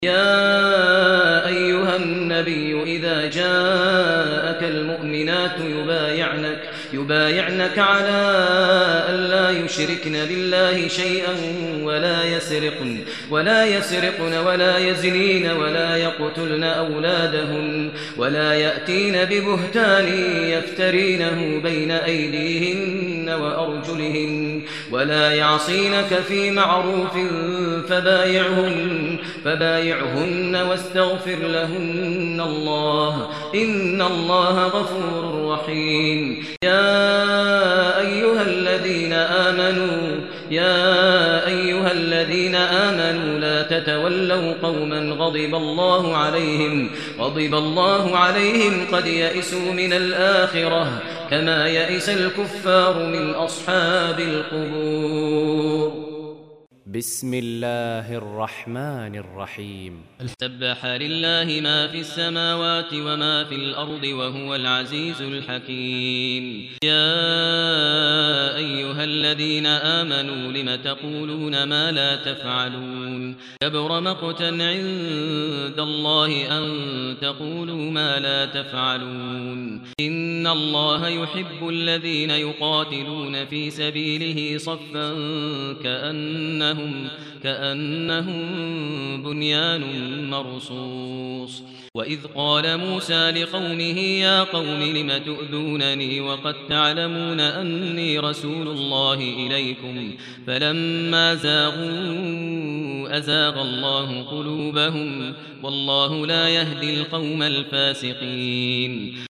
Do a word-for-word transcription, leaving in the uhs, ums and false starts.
يا أيها النبي إذا جاءك المؤمنات يبايعنك, يبايعنك على ألا يشركن بالله شيئا ولا يسرقن, ولا يسرقن ولا يزنين ولا يقتلن أولادهن ولا يأتين ببهتان يفترينه بين أيديهن وأرجلهن ولا يعصينك في معروف فبايعهن, فبايعهن واستغفر لهن الله إن الله غفور رحيم. يا أيها الذين آمنوا يا أيها الذين آمنوا لا تتولوا قوما غضب الله عليهم غضب الله عليهم قد يئسوا من الآخرة كما يئس الكفار من أصحاب القبور. بسم الله الرحمن الرحيم. سبح لله ما في السماوات وما في الأرض وهو العزيز الحكيم. يا أيها الذين آمنوا لم تقولون ما لا تفعلون كبر مقتا عند الله أن تقولوا ما لا تفعلون. إن الله يحب الذين يقاتلون في سبيله صفا كأنهم كأنهم بنيان مرصوص. وإذ قال موسى لقومه يا قوم لم تؤذونني وقد تعلمون أني رسول الله إليكم فلما زاغوا أزاغ الله قلوبهم والله لا يهدي القوم الفاسقين.